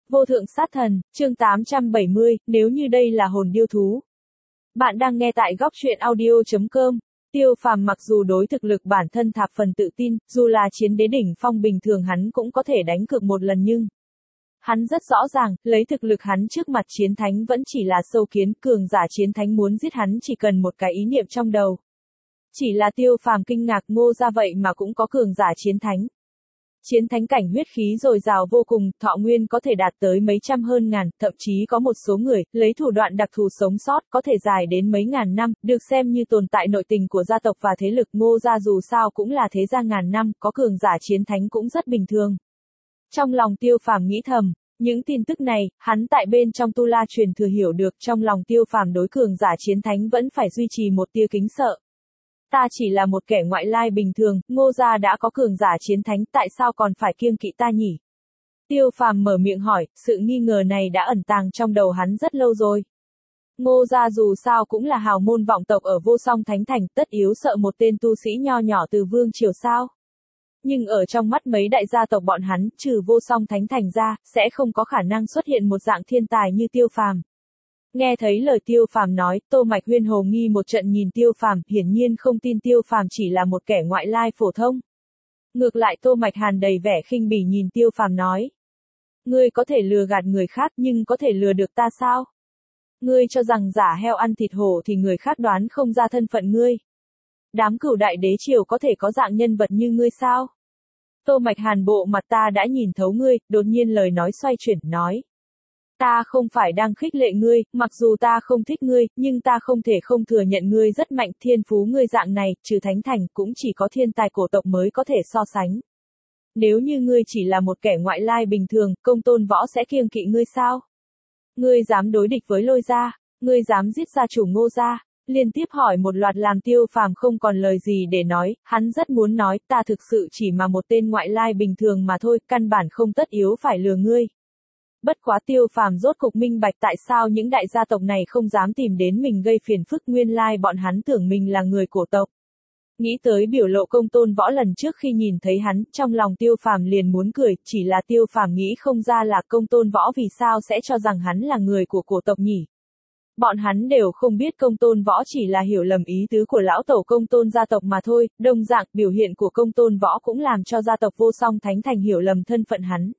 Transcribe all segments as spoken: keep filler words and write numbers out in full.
Vô thượng sát thần, chương tám trăm bảy mươi, nếu như đây là hồn điêu thú. Bạn đang nghe tại góc truyện audio chấm com. Tiêu Phàm mặc dù đối thực lực bản thân thập phần tự tin, dù là chiến đế đỉnh phong bình thường hắn cũng có thể đánh cược một lần nhưng hắn rất rõ ràng, lấy thực lực hắn trước mặt chiến thánh vẫn chỉ là sâu kiến, cường giả chiến thánh muốn giết hắn chỉ cần một cái ý niệm trong đầu. Chỉ là Tiêu Phàm kinh ngạc, Ngô gia vậy mà cũng có cường giả chiến thánh. Chiến thánh cảnh huyết khí dồi dào vô cùng, thọ nguyên có thể đạt tới mấy trăm hơn ngàn, thậm chí có một số người, lấy thủ đoạn đặc thù sống sót, có thể dài đến mấy ngàn năm, được xem như tồn tại nội tình của gia tộc và thế lực. Ngô gia dù sao cũng là thế gia ngàn năm, có cường giả chiến thánh cũng rất bình thường. Trong lòng Tiêu Phàm nghĩ thầm, những tin tức này, hắn tại bên trong Tu La truyền thừa hiểu được, trong lòng Tiêu Phàm đối cường giả chiến thánh vẫn phải duy trì một tia kính sợ. Ta chỉ là một kẻ ngoại lai bình thường, Ngô gia đã có cường giả chiến thánh, tại sao còn phải kiêng kỵ ta nhỉ? Tiêu Phàm mở miệng hỏi, sự nghi ngờ này đã ẩn tàng trong đầu hắn rất lâu rồi. Ngô gia dù sao cũng là hào môn vọng tộc ở Vô Song Thánh Thành, tất yếu sợ một tên tu sĩ nho nhỏ từ vương triều sao? Nhưng ở trong mắt mấy đại gia tộc bọn hắn, trừ Vô Song Thánh Thành ra, sẽ không có khả năng xuất hiện một dạng thiên tài như Tiêu Phàm. Nghe thấy lời Tiêu Phàm nói, Tô Mạch Huyên hồ nghi một trận nhìn Tiêu Phàm, hiển nhiên không tin Tiêu Phàm chỉ là một kẻ ngoại lai phổ thông. Ngược lại Tô Mạch Hàn đầy vẻ khinh bỉ nhìn Tiêu Phàm nói: "Ngươi có thể lừa gạt người khác, nhưng có thể lừa được ta sao? Ngươi cho rằng giả heo ăn thịt hổ thì người khác đoán không ra thân phận ngươi? Đám cửu đại đế triều có thể có dạng nhân vật như ngươi sao?" Tô Mạch Hàn bộ mặt ta đã nhìn thấu ngươi, đột nhiên lời nói xoay chuyển, nói: "Ta không phải đang khích lệ ngươi, mặc dù ta không thích ngươi, nhưng ta không thể không thừa nhận ngươi rất mạnh, thiên phú ngươi dạng này, trừ thánh thành, cũng chỉ có thiên tài cổ tộc mới có thể so sánh. Nếu như ngươi chỉ là một kẻ ngoại lai bình thường, Công Tôn Võ sẽ kiêng kỵ ngươi sao? Ngươi dám đối địch với Lôi gia, ngươi dám giết gia chủ Ngô gia?" Liên tiếp hỏi một loạt làm Tiêu Phàm không còn lời gì để nói, hắn rất muốn nói, ta thực sự chỉ mà một tên ngoại lai bình thường mà thôi, căn bản không tất yếu phải lừa ngươi. Bất quá Tiêu Phàm rốt cục minh bạch tại sao những đại gia tộc này không dám tìm đến mình gây phiền phức, nguyên lai bọn hắn tưởng mình là người cổ tộc. Nghĩ tới biểu lộ Công Tôn Võ lần trước khi nhìn thấy hắn, trong lòng Tiêu Phàm liền muốn cười, chỉ là Tiêu Phàm nghĩ không ra là Công Tôn Võ vì sao sẽ cho rằng hắn là người của cổ tộc nhỉ. Bọn hắn đều không biết Công Tôn Võ chỉ là hiểu lầm ý tứ của lão tổ Công Tôn gia tộc mà thôi, đồng dạng biểu hiện của Công Tôn Võ cũng làm cho gia tộc Vô Song Thánh Thành hiểu lầm thân phận hắn.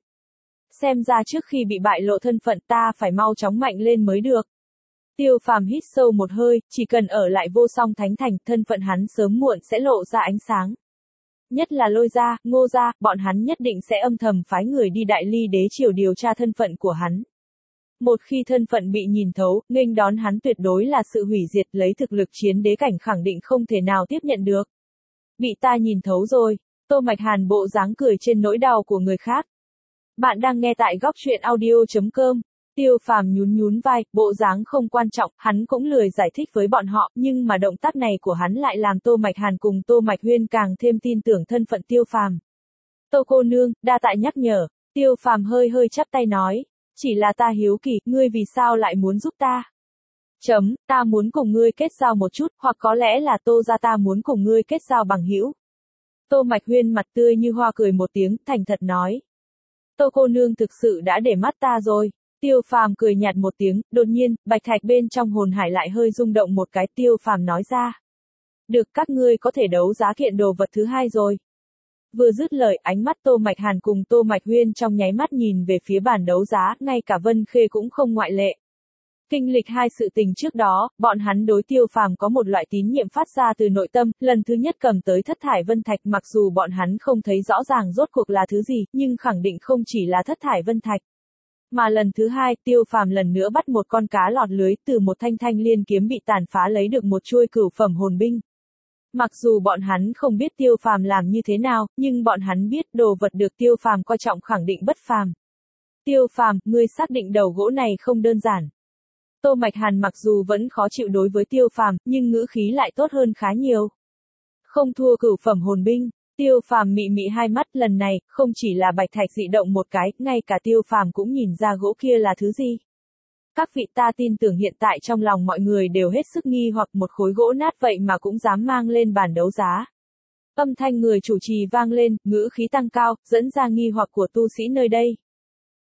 Xem ra trước khi bị bại lộ thân phận ta phải mau chóng mạnh lên mới được. Tiêu Phàm hít sâu một hơi, chỉ cần ở lại Vô Song Thánh Thành, thân phận hắn sớm muộn sẽ lộ ra ánh sáng. Nhất là Lôi gia, Ngô gia, bọn hắn nhất định sẽ âm thầm phái người đi Đại Ly đế triều điều tra thân phận của hắn. Một khi thân phận bị nhìn thấu, nghênh đón hắn tuyệt đối là sự hủy diệt, lấy thực lực chiến đế cảnh khẳng định không thể nào tiếp nhận được. Bị ta nhìn thấu rồi. Tô Mạch Hàn bộ dáng cười trên nỗi đau của người khác. Bạn đang nghe tại góc truyện audio chấm com. Tiêu Phàm nhún nhún vai, bộ dáng không quan trọng, hắn cũng lười giải thích với bọn họ, nhưng mà động tác này của hắn lại làm Tô Mạch Hàn cùng Tô Mạch Huyên càng thêm tin tưởng thân phận Tiêu Phàm. "Tô cô nương, đa tạ nhắc nhở." Tiêu Phàm hơi hơi chắp tay nói: "Chỉ là ta hiếu kỳ, ngươi vì sao lại muốn giúp ta?" Chấm, ta muốn cùng ngươi kết giao một chút, hoặc có lẽ là Tô gia ta muốn cùng ngươi kết giao bằng hữu. Tô Mạch Huyên mặt tươi như hoa cười một tiếng, thành thật nói: "Tô cô nương thực sự đã để mắt ta rồi." Tiêu Phàm cười nhạt một tiếng, đột nhiên, bạch thạch bên trong hồn hải lại hơi rung động một cái, Tiêu Phàm nói ra: "Được, các ngươi có thể đấu giá kiện đồ vật thứ hai rồi." Vừa dứt lời, ánh mắt Tô Mạch Hàn cùng Tô Mạch Huyên trong nháy mắt nhìn về phía bàn đấu giá, ngay cả Vân Khê cũng không ngoại lệ. Kinh lịch hai sự tình trước đó, bọn hắn đối Tiêu Phàm có một loại tín nhiệm phát ra từ nội tâm, lần thứ nhất cầm tới thất thải vân thạch, mặc dù bọn hắn không thấy rõ ràng rốt cuộc là thứ gì, nhưng khẳng định không chỉ là thất thải vân thạch. Mà lần thứ hai, Tiêu Phàm lần nữa bắt một con cá lọt lưới, từ một thanh thanh liên kiếm bị tàn phá lấy được một chuôi cửu phẩm hồn binh. Mặc dù bọn hắn không biết Tiêu Phàm làm như thế nào, nhưng bọn hắn biết đồ vật được Tiêu Phàm coi trọng khẳng định bất phàm. "Tiêu Phàm, ngươi xác định đầu gỗ này không đơn giản." Tô Mạch Hàn mặc dù vẫn khó chịu đối với Tiêu Phàm, nhưng ngữ khí lại tốt hơn khá nhiều. "Không thua cửu phẩm hồn binh." Tiêu Phàm mị mị hai mắt, lần này, không chỉ là bạch thạch dị động một cái, ngay cả Tiêu Phàm cũng nhìn ra gỗ kia là thứ gì. "Các vị, ta tin tưởng hiện tại trong lòng mọi người đều hết sức nghi hoặc, một khối gỗ nát vậy mà cũng dám mang lên bàn đấu giá." Âm thanh người chủ trì vang lên, ngữ khí tăng cao, dẫn ra nghi hoặc của tu sĩ nơi đây.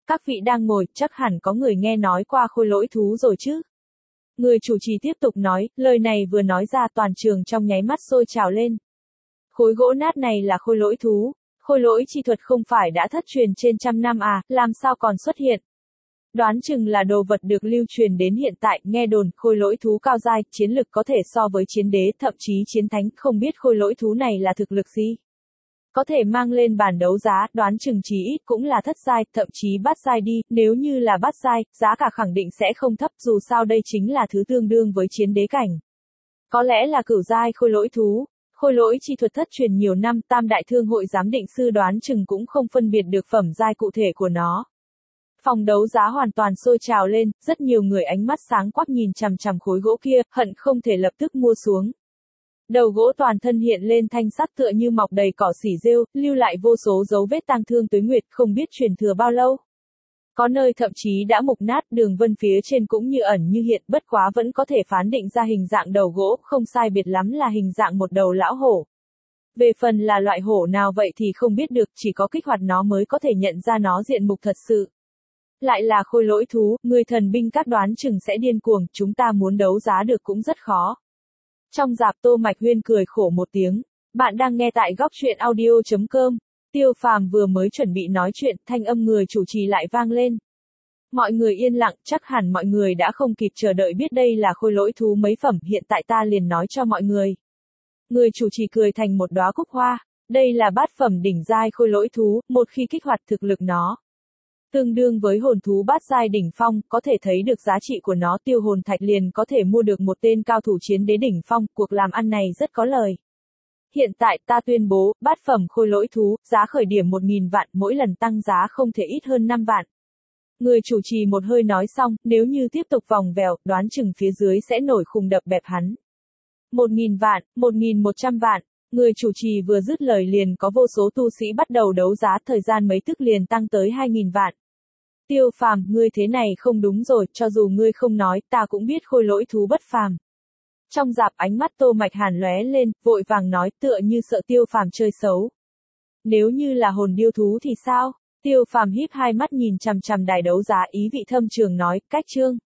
Các vị đang ngồi, chắc hẳn có người nghe nói qua khôi lỗi thú rồi chứ? Người chủ trì tiếp tục nói, lời này vừa nói ra toàn trường trong nháy mắt sôi trào lên. Khối gỗ nát này là khôi lỗi thú, khôi lỗi chi thuật không phải đã thất truyền trên trăm năm à, làm sao còn xuất hiện? Đoán chừng là đồ vật được lưu truyền đến hiện tại, nghe đồn, khôi lỗi thú cao giai, chiến lực có thể so với chiến đế, thậm chí chiến thánh, không biết khôi lỗi thú này là thực lực gì. Có thể mang lên bàn đấu giá, đoán chừng chí ít cũng là thất giai, thậm chí bát giai đi, nếu như là bát giai, giá cả khẳng định sẽ không thấp, dù sao đây chính là thứ tương đương với chiến đế cảnh. Có lẽ là cửu giai khôi lỗi thú, khôi lỗi chi thuật thất truyền nhiều năm, tam đại thương hội giám định sư đoán chừng cũng không phân biệt được phẩm giai cụ thể của nó. Phòng đấu giá hoàn toàn sôi trào lên, rất nhiều người ánh mắt sáng quắc nhìn chằm chằm khối gỗ kia, hận không thể lập tức mua xuống. Đầu gỗ toàn thân hiện lên thanh sắc tựa như mọc đầy cỏ xỉ rêu, lưu lại vô số dấu vết tang thương tuế nguyệt, không biết truyền thừa bao lâu. Có nơi thậm chí đã mục nát, đường vân phía trên cũng như ẩn như hiện, bất quá vẫn có thể phán định ra hình dạng đầu gỗ, không sai biệt lắm là hình dạng một đầu lão hổ. Về phần là loại hổ nào vậy thì không biết được, chỉ có kích hoạt nó mới có thể nhận ra nó diện mục thật sự. Lại là khôi lỗi thú, người thần binh các đoán chừng sẽ điên cuồng, chúng ta muốn đấu giá được cũng rất khó. Trong rạp Tô Mạch Huyên cười khổ một tiếng. Bạn đang nghe tại góc truyện audio chấm com. Tiêu Phàm vừa mới chuẩn bị nói chuyện, thanh âm người chủ trì lại vang lên. Mọi người yên lặng, chắc hẳn mọi người đã không kịp chờ đợi biết đây là khôi lỗi thú mấy phẩm, hiện tại ta liền nói cho mọi người. Người chủ trì cười thành một đóa cúc hoa. Đây là bát phẩm đỉnh giai khôi lỗi thú, một khi kích hoạt thực lực nó tương đương với hồn thú bát giai đỉnh phong, có thể thấy được giá trị của nó, tiêu hồn thạch liền có thể mua được một tên cao thủ chiến đế đỉnh phong, cuộc làm ăn này rất có lời. Hiện tại ta tuyên bố, bát phẩm khôi lỗi thú, giá khởi điểm một nghìn vạn, mỗi lần tăng giá không thể ít hơn năm vạn. Người chủ trì một hơi nói xong, nếu như tiếp tục vòng vèo, đoán chừng phía dưới sẽ nổi khùng đập bẹp hắn. Một nghìn vạn, một nghìn một trăm vạn. Người chủ trì vừa dứt lời liền có vô số tu sĩ bắt đầu đấu giá, thời gian mấy tức liền tăng tới hai nghìn vạn. Tiêu Phàm, ngươi thế này không đúng rồi, cho dù ngươi không nói, ta cũng biết khôi lỗi thú bất phàm. Trong rạp ánh mắt Tô Mạch Hàn lóe lên, vội vàng nói, tựa như sợ Tiêu Phàm chơi xấu. Nếu như là hồn điêu thú thì sao? Tiêu Phàm híp hai mắt nhìn chằm chằm đài đấu giá, ý vị thâm trường nói, cách chương.